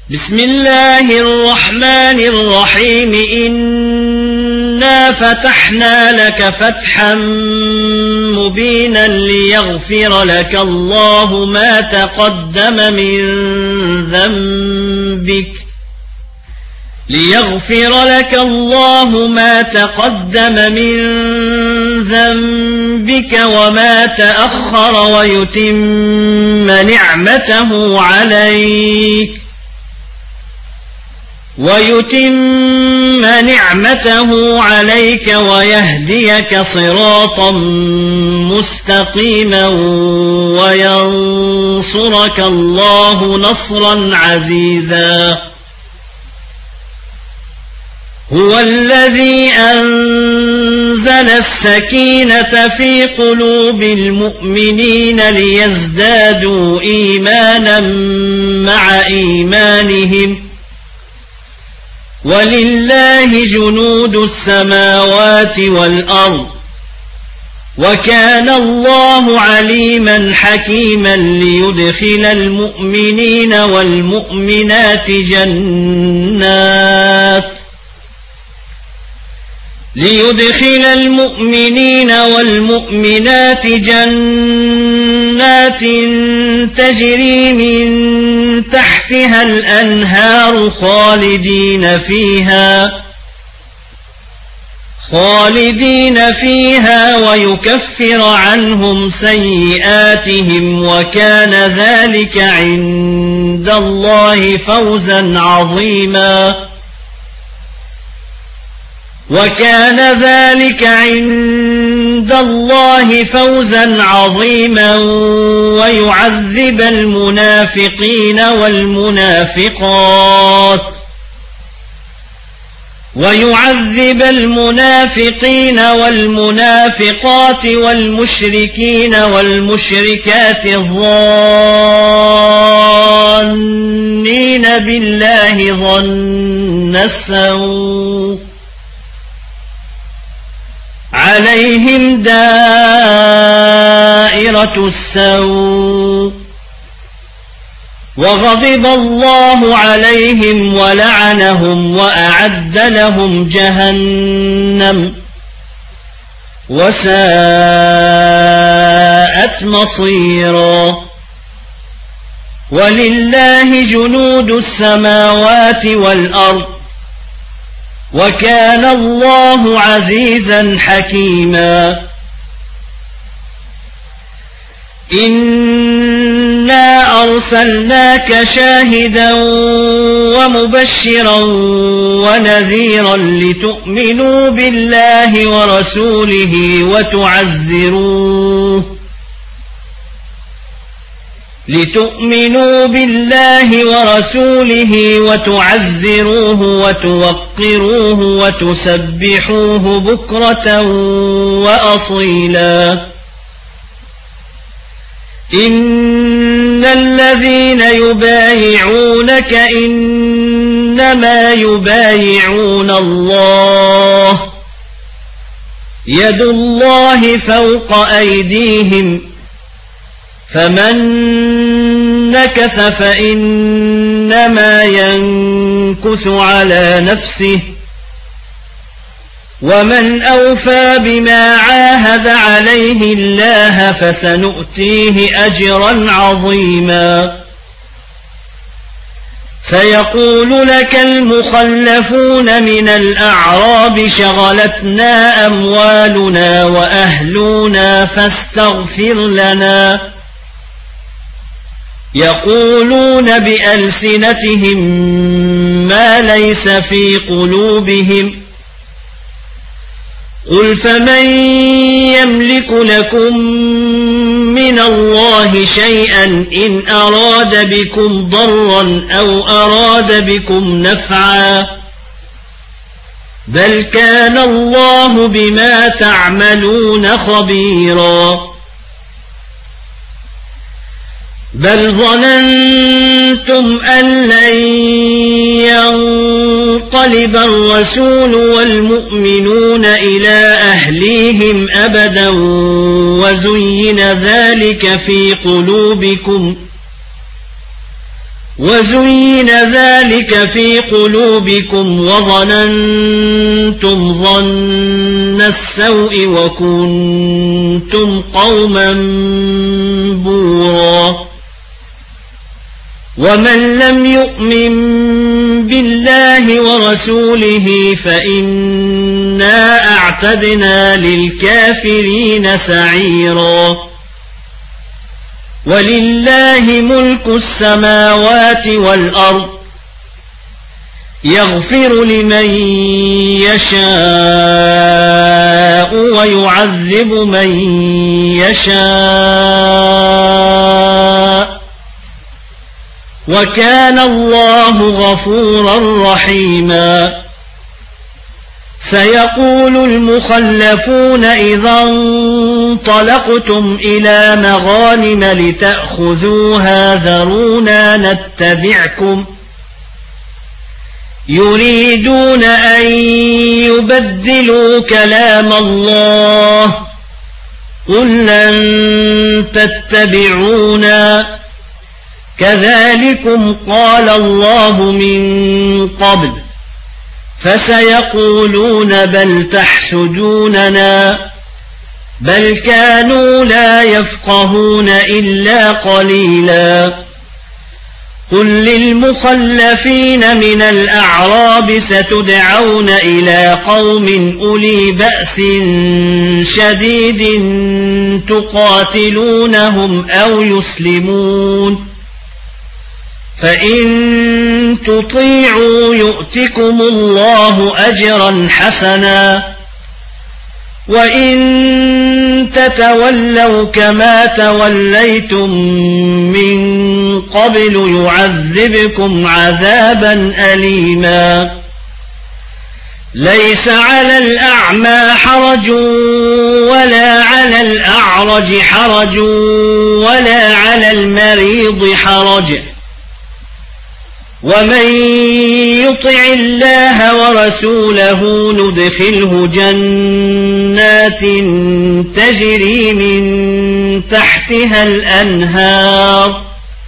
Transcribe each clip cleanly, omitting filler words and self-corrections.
بسم الله الرحمن الرحيم إنا فتحنا لك فتحا مبينا ليغفر لك الله ما تقدم من ذنبك وما تأخر ويتم نعمته عليك ويهديك صراطا مستقيما وينصرك الله نصرا عزيزا. هو الذي أنزل السكينة في قلوب المؤمنين ليزدادوا إيمانا مع إيمانهم ولله جنود السماوات والأرض وكان الله عليما حكيما ليدخل المؤمنين والمؤمنات جنات تجري من تحتها الأنهار خالدين فيها ويكفر عنهم سيئاتهم وكان ذلك عند الله فوزا عظيما ويعذب المنافقين والمنافقات والمشركين والمشركات الظانين بالله ظن السوء عليهم دائرة السوء وغضب الله عليهم ولعنهم وأعد لهم جهنم وساءت مصيرا. ولله جنود السماوات والأرض وكان الله عزيزا حكيما. إنا أرسلناك شاهدا ومبشرا ونذيرا لتؤمنوا بالله ورسوله وتعزروه وتوقروه وتسبحوه بكرة وأصيلا. إن الذين يبايعونك إنما يبايعون الله يد الله فوق أيديهم فمن نكث فإنما ينكث على نفسه ومن أوفى بما عاهد عليه الله فسنؤتيه أجرا عظيما. سيقول لك المخلفون من الأعراب شغلتنا أموالنا وأهلنا فاستغفر لنا يقولون بألسنتهم ما ليس في قلوبهم قل فمن يملك لكم من الله شيئا إن أراد بكم ضرا أو أراد بكم نفعا بل كان الله بما تعملون خبيرا. بل ظننتم أن لن ينقلب الرسول والمؤمنون إلى أهليهم أبدا وزين ذلك في قلوبكم وظننتم ظن السوء وكنتم قوما بورا ومن لم يؤمن بالله ورسوله فإنا أعتدنا للكافرين سعيرا ولله ملك السماوات والأرض يغفر لمن يشاء ويعذب من يشاء وكان الله غفورا رحيما سيقول المخلفون إذا انطلقتم إلى مغانم لتأخذوها ذرونا نتبعكم يريدون أن يبدلوا كلام الله قل لن تتبعونا كذلكم قال الله من قبل فسيقولون بل تحسدوننا بل كانوا لا يفقهون إلا قليلا قل للمخلفين من الأعراب ستدعون إلى قوم أولي بأس شديد تقاتلونهم أو يسلمون فإن تطيعوا يؤتكم الله أجرا حسنا وإن تتولوا كما توليتم من قبل يعذبكم عذابا أليما ليس على الأعمى حرج ولا على الأعرج حرج ولا على المريض حرج ومن يطع الله ورسوله ندخله جنات تجري من تحتها الأنهار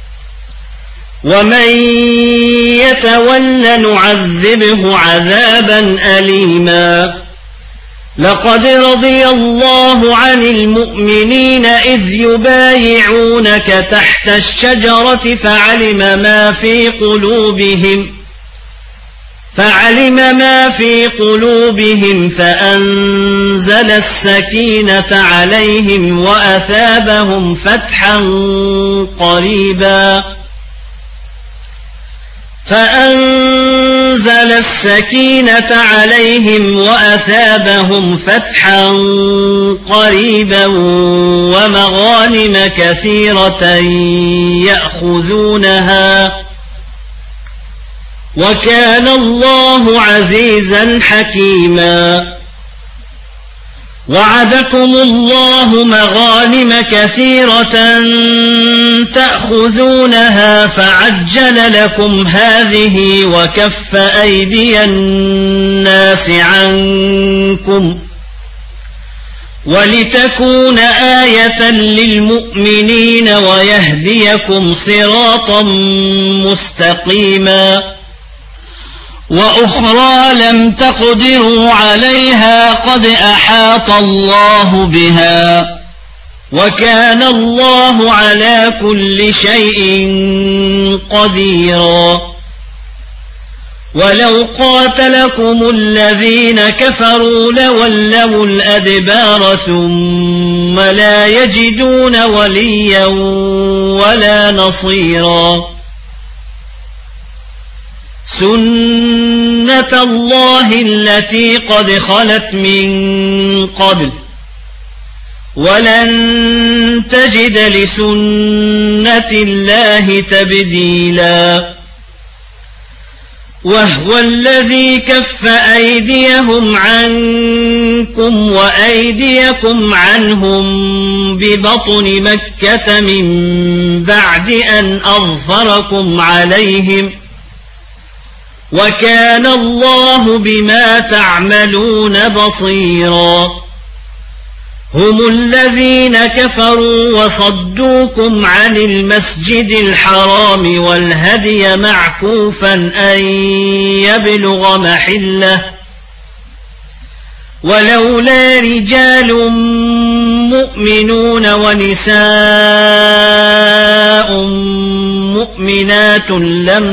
ومن يتول نعذبه عذابا أليما لقد رضي الله عن المؤمنين إذ يبايعونك تحت الشجرة فعلم ما في قلوبهم فأنزل السكينة عليهم وأثابهم فتحا قريبا ومغانم كثيرة يأخذونها وكان الله عزيزا حكيما وعدكم الله مغانم كثيرة تأخذونها فعجل لكم هذه وكف أيدي الناس عنكم ولتكون آية للمؤمنين ويهديكم صراطا مستقيما وأخرى لم تقدروا عليها قد أحاط الله بها وكان الله على كل شيء قديرا ولو قاتلكم الذين كفروا لولوا الأدبار ثم لا يجدون وليا ولا نصيرا سنة الله التي قد خلت من قبل ولن تجد لسنة الله تبديلا وهو الذي كف أيديهم عنكم وأيديكم عنهم ببطن مكة من بعد أن أظفركم عليهم وكان الله بما تعملون بصيرا هم الذين كفروا وصدوكم عن المسجد الحرام والهدي معكوفا أن يبلغ محله ولولا رجال مؤمنون ونساء مؤمنات لم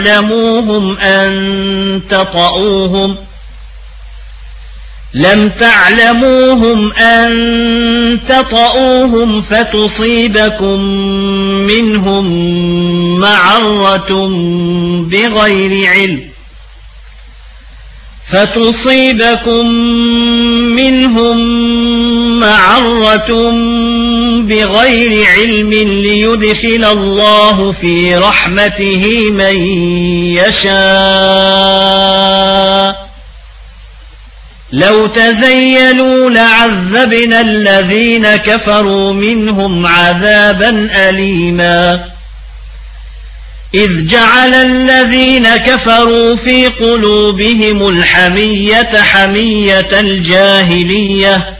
تعلموهم أن تطؤوهم فتصيبكم منهم معرة بغير علم ليدخل الله في رحمته من يشاء لو تزيلوا لعذبنا الذين كفروا منهم عذابا أليما إذ جعل الذين كفروا في قلوبهم الحمية حمية الجاهلية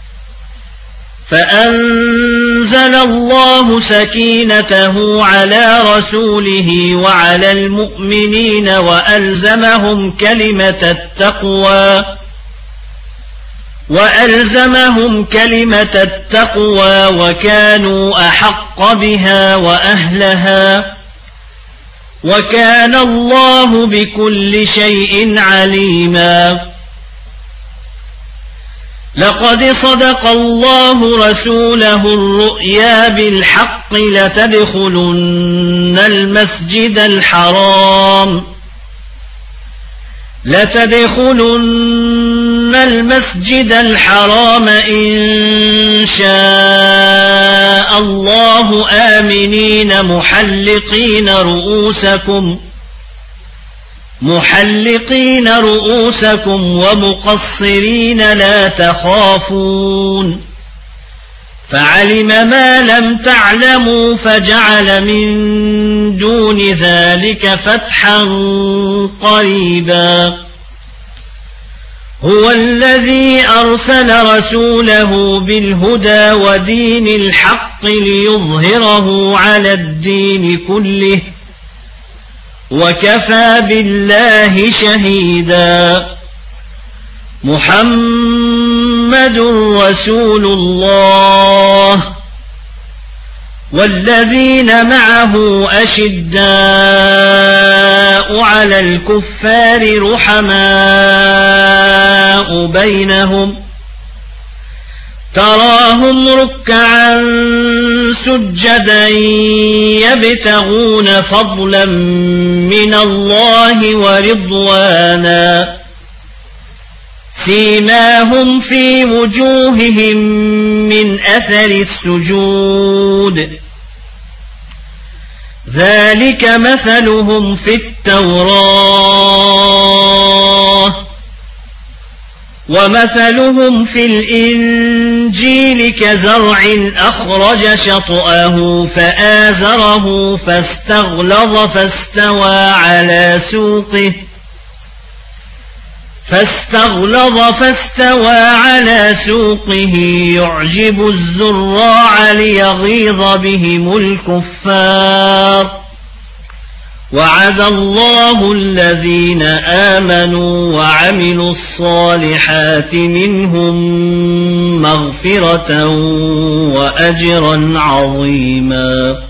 فأنزل الله سكينته على رسوله وعلى المؤمنين وألزمهم كلمة التقوى وكانوا أحق بها وأهلها وكان الله بكل شيء عليما لقد صدق الله رسوله الرؤيا بالحق لتدخلن المسجد الحرام إن شاء الله آمنين محلقين رؤوسكم ومقصرين لا تخافون فعلم ما لم تعلموا فجعل من دون ذلك فتحا قريبا هو الذي أرسل رسوله بالهدى ودين الحق ليظهره على الدين كله وكفى بالله شهيدا محمد رسول الله والذين معه أشداء على الكفار رحماء بينهم تراهم ركعا سجدا يبتغون فضلا من الله ورضوانا سيماهم في وجوههم من أثر السجود ذلك مثلهم في التوراة ومثلهم في الإنجيل كزرع أخرج شطأه فآزره فاستغلظ فاستوى على سوقه يعجب الزراع ليغيظ بهم الكفار وعد الله الذين آمنوا وعملوا الصالحات منهم مغفرة وأجرا عظيما